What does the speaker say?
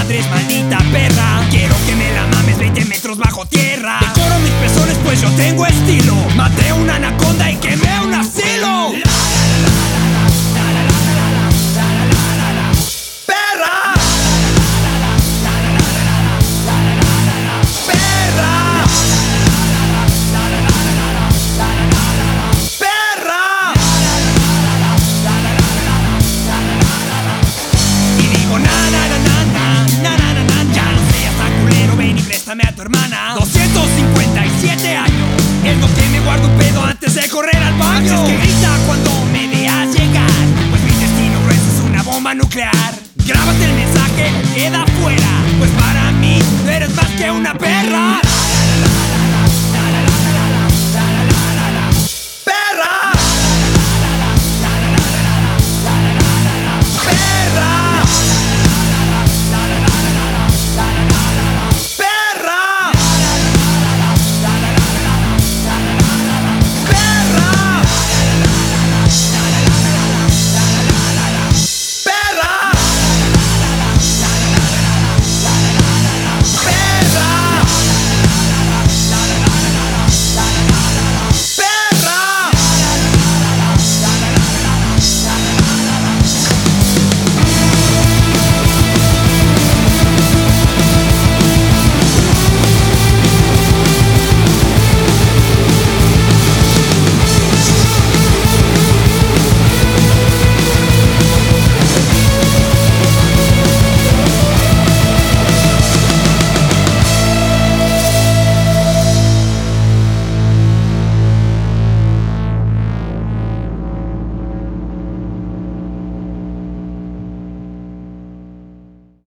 madres, maldita perra. Quiero que me la mames 20 metros bajo tierra. Decoro mis pezones pues yo tengo estilo. Maté a una anaconda y quemé un asilo. Préstame a tu hermana. 257 años es lo que me guardo un pedo antes de correr al baño. Es que grita cuando me veas llegar, pues mi destino grueso es una bomba nuclear. Grábate el mensaje, queda fuera, pues para mí no eres más que una perra.